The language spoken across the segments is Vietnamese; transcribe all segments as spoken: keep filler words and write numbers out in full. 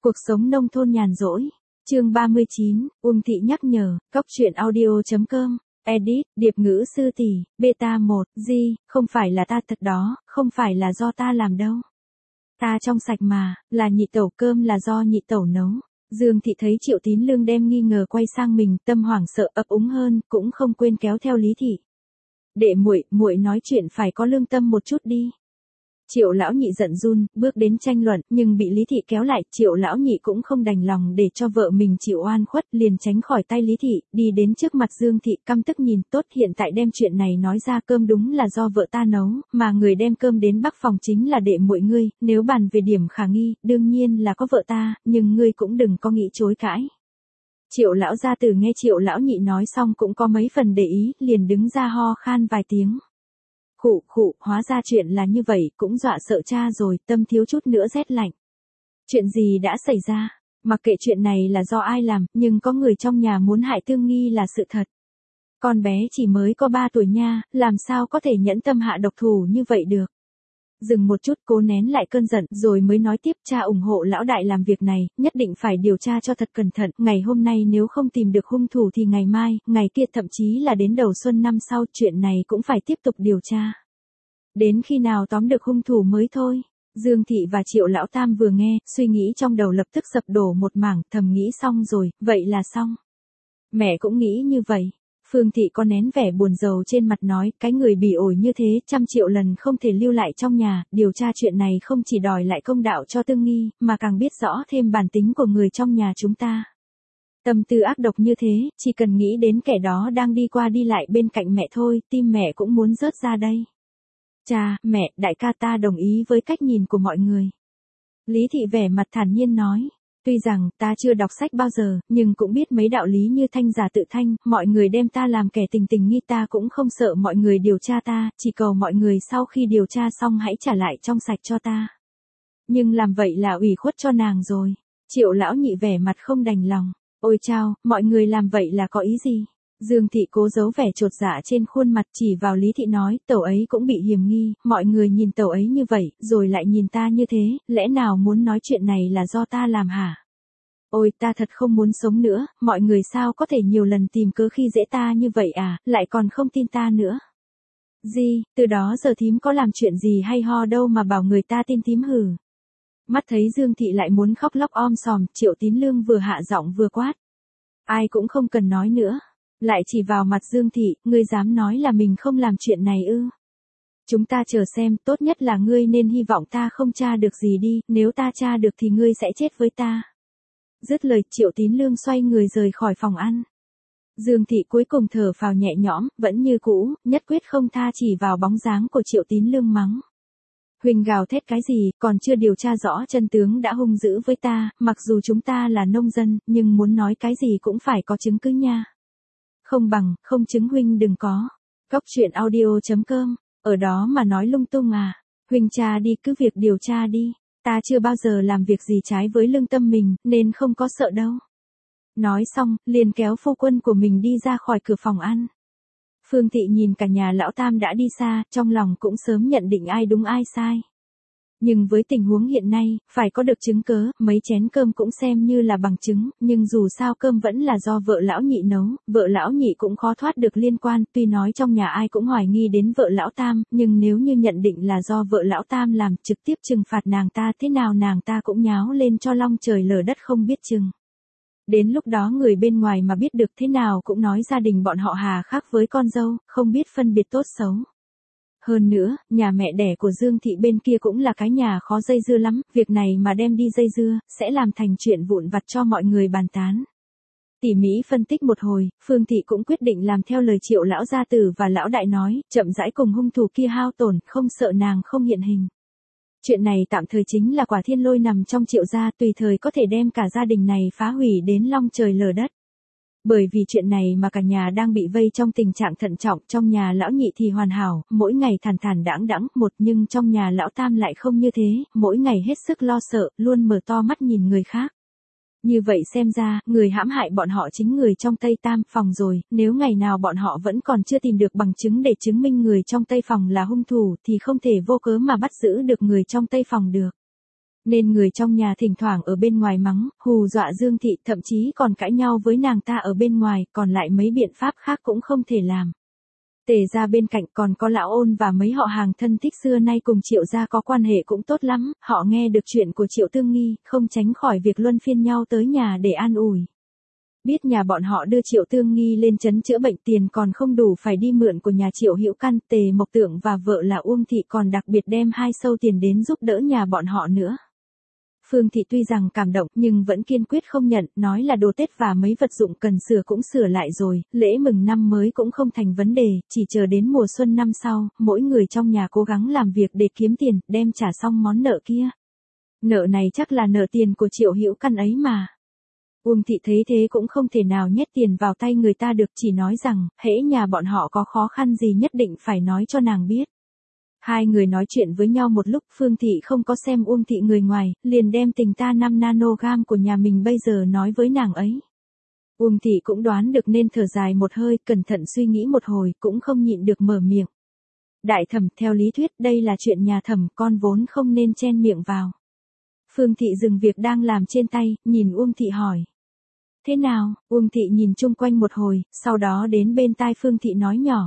Cuộc sống nông thôn nhàn rỗi. Chương ba mươi chín, Uông Thị nhắc nhở, Cóc truyện audio chấm com, edit, điệp ngữ sư tỷ, beta một, Di, không phải là ta thật đó, không phải là do ta làm đâu. Ta trong sạch mà, là nhị tẩu, cơm là do nhị tẩu nấu. Dương Thị thấy Triệu Tín Lương đem nghi ngờ quay sang mình, tâm hoảng sợ ấp úng hơn, cũng không quên kéo theo Lý Thị. Đệ muội, muội nói chuyện phải có lương tâm một chút đi. Triệu lão nhị giận run, bước đến tranh luận, nhưng bị Lý Thị kéo lại, Triệu lão nhị cũng không đành lòng để cho vợ mình chịu oan khuất, liền tránh khỏi tay Lý Thị, đi đến trước mặt Dương Thị, căm tức nhìn, tốt, hiện tại đem chuyện này nói ra, cơm đúng là do vợ ta nấu, mà người đem cơm đến bắc phòng chính là đệ muội ngươi, nếu bàn về điểm khả nghi, đương nhiên là có vợ ta, nhưng ngươi cũng đừng có nghĩ chối cãi. Triệu lão gia tử nghe Triệu lão nhị nói xong cũng có mấy phần để ý, liền đứng ra ho khan vài tiếng. Khụ khụ, hóa ra chuyện là như vậy, cũng dọa sợ cha rồi, tâm thiếu chút nữa rét lạnh. Chuyện gì đã xảy ra? Mặc kệ chuyện này là do ai làm, nhưng có người trong nhà muốn hại Tương Nghi là sự thật. Con bé chỉ mới có ba tuổi nha, làm sao có thể nhẫn tâm hạ độc thủ như vậy được. Dừng một chút, cố nén lại cơn giận, rồi mới nói tiếp, cha ủng hộ lão đại làm việc này, nhất định phải điều tra cho thật cẩn thận, ngày hôm nay nếu không tìm được hung thủ thì ngày mai, ngày kia thậm chí là đến đầu xuân năm sau, chuyện này cũng phải tiếp tục điều tra. Đến khi nào tóm được hung thủ mới thôi. Dương Thị và Triệu lão tam vừa nghe, suy nghĩ trong đầu lập tức sập đổ một mảng, thầm nghĩ xong rồi, vậy là xong. Mẹ cũng nghĩ như vậy. Phương Thị có nén vẻ buồn rầu trên mặt nói, cái người bị ổi như thế, trăm triệu lần không thể lưu lại trong nhà, điều tra chuyện này không chỉ đòi lại công đạo cho Tương Nghi, mà càng biết rõ thêm bản tính của người trong nhà chúng ta. Tâm tư ác độc như thế, chỉ cần nghĩ đến kẻ đó đang đi qua đi lại bên cạnh mẹ thôi, tim mẹ cũng muốn rớt ra đây. Cha, mẹ, đại ca ta đồng ý với cách nhìn của mọi người. Lý Thị vẻ mặt thản nhiên nói. Tuy rằng, ta chưa đọc sách bao giờ, nhưng cũng biết mấy đạo lý như thanh giả tự thanh, mọi người đem ta làm kẻ tình tình nghi, ta cũng không sợ mọi người điều tra ta, chỉ cầu mọi người sau khi điều tra xong hãy trả lại trong sạch cho ta. Nhưng làm vậy là ủy khuất cho nàng rồi. Triệu lão nhị vẻ mặt không đành lòng. Ôi chao, mọi người làm vậy là có ý gì? Dương Thị cố giấu vẻ chột dạ trên khuôn mặt, chỉ vào Lý Thị nói, tẩu ấy cũng bị hiềm nghi, mọi người nhìn tẩu ấy như vậy, rồi lại nhìn ta như thế, lẽ nào muốn nói chuyện này là do ta làm hả? Ôi, ta thật không muốn sống nữa, mọi người sao có thể nhiều lần tìm cớ khi dễ ta như vậy à, lại còn không tin ta nữa. Gì, từ đó giờ thím có làm chuyện gì hay ho đâu mà bảo người ta tin thím hử. Mắt thấy Dương Thị lại muốn khóc lóc om sòm, Triệu Tín Lương vừa hạ giọng vừa quát. Ai cũng không cần nói nữa. Lại chỉ vào mặt Dương Thị, ngươi dám nói là mình không làm chuyện này ư? Chúng ta chờ xem, tốt nhất là ngươi nên hy vọng ta không tra được gì đi, nếu ta tra được thì ngươi sẽ chết với ta. Dứt lời, Triệu Tín Lương xoay người rời khỏi phòng ăn. Dương Thị cuối cùng thở phào nhẹ nhõm, vẫn như cũ, nhất quyết không tha, chỉ vào bóng dáng của Triệu Tín Lương mắng. Huỳnh gào thét cái gì, còn chưa điều tra rõ chân tướng đã hung dữ với ta, mặc dù chúng ta là nông dân, nhưng muốn nói cái gì cũng phải có chứng cứ nha. Không bằng, không chứng huynh đừng có. Cóc truyện audio chấm com, ở đó mà nói lung tung à. Huynh cha đi, cứ việc điều tra đi. Ta chưa bao giờ làm việc gì trái với lương tâm mình, nên không có sợ đâu. Nói xong, liền kéo phu quân của mình đi ra khỏi cửa phòng ăn. Phương Thị nhìn cả nhà lão tam đã đi xa, trong lòng cũng sớm nhận định ai đúng ai sai. Nhưng với tình huống hiện nay, phải có được chứng cớ, mấy chén cơm cũng xem như là bằng chứng, nhưng dù sao cơm vẫn là do vợ lão nhị nấu, vợ lão nhị cũng khó thoát được liên quan, tuy nói trong nhà ai cũng hoài nghi đến vợ lão tam, nhưng nếu như nhận định là do vợ lão tam làm, trực tiếp trừng phạt nàng ta thế nào nàng ta cũng nháo lên cho long trời lở đất không biết chừng. Đến lúc đó người bên ngoài mà biết được thế nào cũng nói gia đình bọn họ hà khắc với con dâu, không biết phân biệt tốt xấu. Hơn nữa, nhà mẹ đẻ của Dương Thị bên kia cũng là cái nhà khó dây dưa lắm, việc này mà đem đi dây dưa, sẽ làm thành chuyện vụn vặt cho mọi người bàn tán. Tỉ mỉ phân tích một hồi, Phương Thị cũng quyết định làm theo lời Triệu lão gia tử và lão đại nói, chậm rãi cùng hung thủ kia hao tổn, không sợ nàng không hiện hình. Chuyện này tạm thời chính là quả thiên lôi nằm trong Triệu gia, tùy thời có thể đem cả gia đình này phá hủy đến long trời lở đất. Bởi vì chuyện này mà cả nhà đang bị vây trong tình trạng thận trọng, trong nhà lão nhị thì hoàn hảo, mỗi ngày thản thản đãng đãng, một nhưng trong nhà lão tam lại không như thế, mỗi ngày hết sức lo sợ, luôn mở to mắt nhìn người khác. Như vậy xem ra, người hãm hại bọn họ chính người trong Tây Tam phòng rồi, nếu ngày nào bọn họ vẫn còn chưa tìm được bằng chứng để chứng minh người trong Tây phòng là hung thủ thì không thể vô cớ mà bắt giữ được người trong Tây phòng được. Nên người trong nhà thỉnh thoảng ở bên ngoài mắng, hù dọa Dương Thị, thậm chí còn cãi nhau với nàng ta ở bên ngoài, còn lại mấy biện pháp khác cũng không thể làm. Tề ra bên cạnh còn có lão Ôn và mấy họ hàng thân thích xưa nay cùng Triệu gia có quan hệ cũng tốt lắm, họ nghe được chuyện của Triệu Tương Nghi, không tránh khỏi việc luân phiên nhau tới nhà để an ủi. Biết nhà bọn họ đưa Triệu Tương Nghi lên trấn chữa bệnh tiền còn không đủ phải đi mượn của nhà Triệu Hữu Căn, Tề Mộc Tượng và vợ là Uông Thị còn đặc biệt đem hai sâu tiền đến giúp đỡ nhà bọn họ nữa. Phương Thị tuy rằng cảm động nhưng vẫn kiên quyết không nhận, nói là đồ Tết và mấy vật dụng cần sửa cũng sửa lại rồi, lễ mừng năm mới cũng không thành vấn đề, chỉ chờ đến mùa xuân năm sau, mỗi người trong nhà cố gắng làm việc để kiếm tiền, đem trả xong món nợ kia. Nợ này chắc là nợ tiền của Triệu Hữu Căn ấy mà. Uông Thị thấy thế cũng không thể nào nhét tiền vào tay người ta được, chỉ nói rằng, hễ nhà bọn họ có khó khăn gì nhất định phải nói cho nàng biết. Hai người nói chuyện với nhau một lúc, Phương Thị không có xem Uông Thị người ngoài, liền đem tình ta năm nanogam của nhà mình bây giờ nói với nàng ấy. Uông Thị cũng đoán được nên thở dài một hơi, cẩn thận suy nghĩ một hồi, cũng không nhịn được mở miệng. Đại Thẩm, theo lý thuyết đây là chuyện nhà Thẩm, con vốn không nên chen miệng vào. Phương Thị dừng việc đang làm trên tay, nhìn Uông Thị hỏi. Thế nào? Uông Thị nhìn chung quanh một hồi, sau đó đến bên tai Phương Thị nói nhỏ.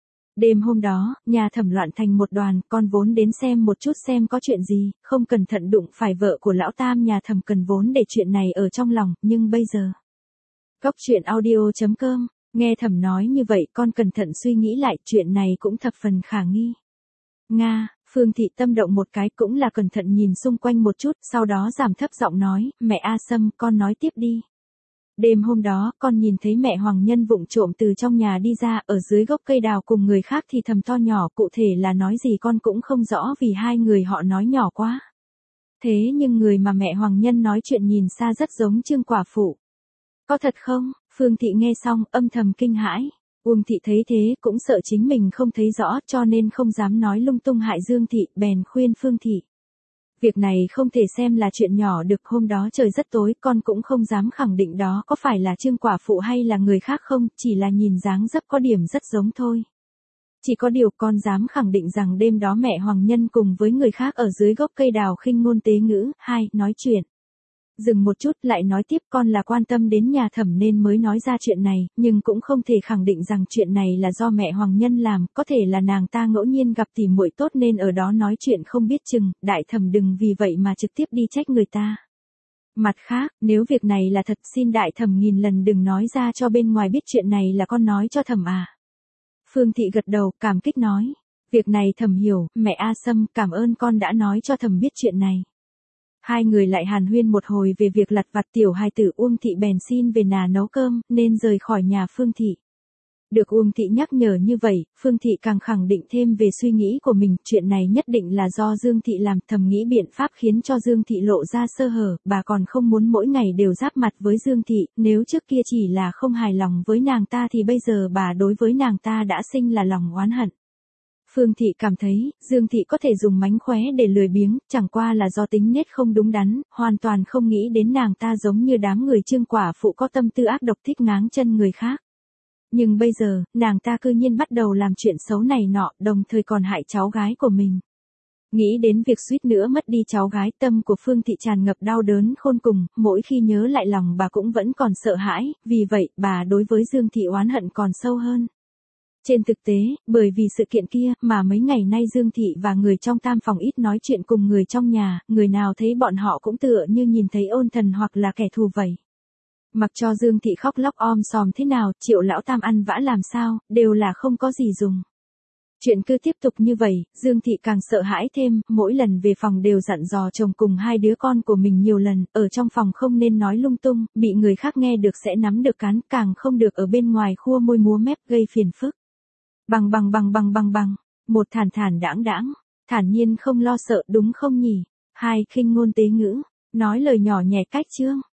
Đêm hôm đó, nhà Thẩm loạn thành một đoàn, con vốn đến xem một chút xem có chuyện gì, không cẩn thận đụng phải vợ của lão Tam nhà Thẩm cần vốn để chuyện này ở trong lòng, nhưng bây giờ. Cóc truyện audio chấm com, nghe Thẩm nói như vậy con cẩn thận suy nghĩ lại, chuyện này cũng thập phần khả nghi. Nga, Phương Thị tâm động một cái cũng là cẩn thận nhìn xung quanh một chút, sau đó giảm thấp giọng nói, mẹ A Sâm, con nói tiếp đi. Đêm hôm đó, con nhìn thấy mẹ Hoàng Nhân vụng trộm từ trong nhà đi ra, ở dưới gốc cây đào cùng người khác thì thầm to nhỏ, cụ thể là nói gì con cũng không rõ vì hai người họ nói nhỏ quá. Thế nhưng người mà mẹ Hoàng Nhân nói chuyện nhìn xa rất giống Trương quả phụ. Có thật không? Phương Thị nghe xong, âm thầm kinh hãi. Uông Thị thấy thế, cũng sợ chính mình không thấy rõ, cho nên không dám nói lung tung hại Dương Thị, bèn khuyên Phương Thị. Việc này không thể xem là chuyện nhỏ được, hôm đó trời rất tối, con cũng không dám khẳng định đó có phải là Trương quả phụ hay là người khác không, chỉ là nhìn dáng dấp có điểm rất giống thôi. Chỉ có điều con dám khẳng định rằng đêm đó mẹ Hoàng Nhân cùng với người khác ở dưới gốc cây đào khinh ngôn tế ngữ, hai, nói chuyện. Dừng một chút lại nói tiếp, con là quan tâm đến nhà Thẩm nên mới nói ra chuyện này, nhưng cũng không thể khẳng định rằng chuyện này là do mẹ Hoàng Nhân làm, có thể là nàng ta ngẫu nhiên gặp tỉ muội tốt nên ở đó nói chuyện không biết chừng, Đại Thẩm đừng vì vậy mà trực tiếp đi trách người ta. Mặt khác, nếu việc này là thật xin Đại Thẩm nghìn lần đừng nói ra cho bên ngoài biết chuyện này là con nói cho Thẩm à. Phương Thị gật đầu, cảm kích nói, việc này Thẩm hiểu, mẹ A Sâm cảm ơn con đã nói cho Thẩm biết chuyện này. Hai người lại hàn huyên một hồi về việc lặt vặt tiểu hài tử, Uông Thị bèn xin về nhà nấu cơm, nên rời khỏi nhà Phương Thị. Được Uông Thị nhắc nhở như vậy, Phương Thị càng khẳng định thêm về suy nghĩ của mình, chuyện này nhất định là do Dương Thị làm, thầm nghĩ biện pháp khiến cho Dương Thị lộ ra sơ hở, bà còn không muốn mỗi ngày đều giáp mặt với Dương Thị, nếu trước kia chỉ là không hài lòng với nàng ta thì bây giờ bà đối với nàng ta đã sinh là lòng oán hận. Phương Thị cảm thấy, Dương Thị có thể dùng mánh khóe để lười biếng, chẳng qua là do tính nết không đúng đắn, hoàn toàn không nghĩ đến nàng ta giống như đám người Trương quả phụ có tâm tư ác độc thích ngáng chân người khác. Nhưng bây giờ, nàng ta cư nhiên bắt đầu làm chuyện xấu này nọ, đồng thời còn hại cháu gái của mình. Nghĩ đến việc suýt nữa mất đi cháu gái, tâm của Phương Thị tràn ngập đau đớn khôn cùng, mỗi khi nhớ lại lòng bà cũng vẫn còn sợ hãi, vì vậy, bà đối với Dương Thị oán hận còn sâu hơn. Trên thực tế, bởi vì sự kiện kia mà mấy ngày nay Dương Thị và người trong tam phòng ít nói chuyện cùng người trong nhà, người nào thấy bọn họ cũng tựa như nhìn thấy ôn thần hoặc là kẻ thù vậy. Mặc cho Dương Thị khóc lóc om sòm thế nào, Triệu lão tam ăn vã làm sao, đều là không có gì dùng. Chuyện cứ tiếp tục như vậy, Dương Thị càng sợ hãi thêm, mỗi lần về phòng đều dặn dò chồng cùng hai đứa con của mình nhiều lần, ở trong phòng không nên nói lung tung, bị người khác nghe được sẽ nắm được cán, càng không được ở bên ngoài khua môi múa mép gây phiền phức. Bằng bằng bằng bằng bằng bằng, một thản thản đãng đãng, thản nhiên không lo sợ đúng không nhỉ? Hai khinh ngôn tế ngữ, nói lời nhỏ nhẹ cách chương.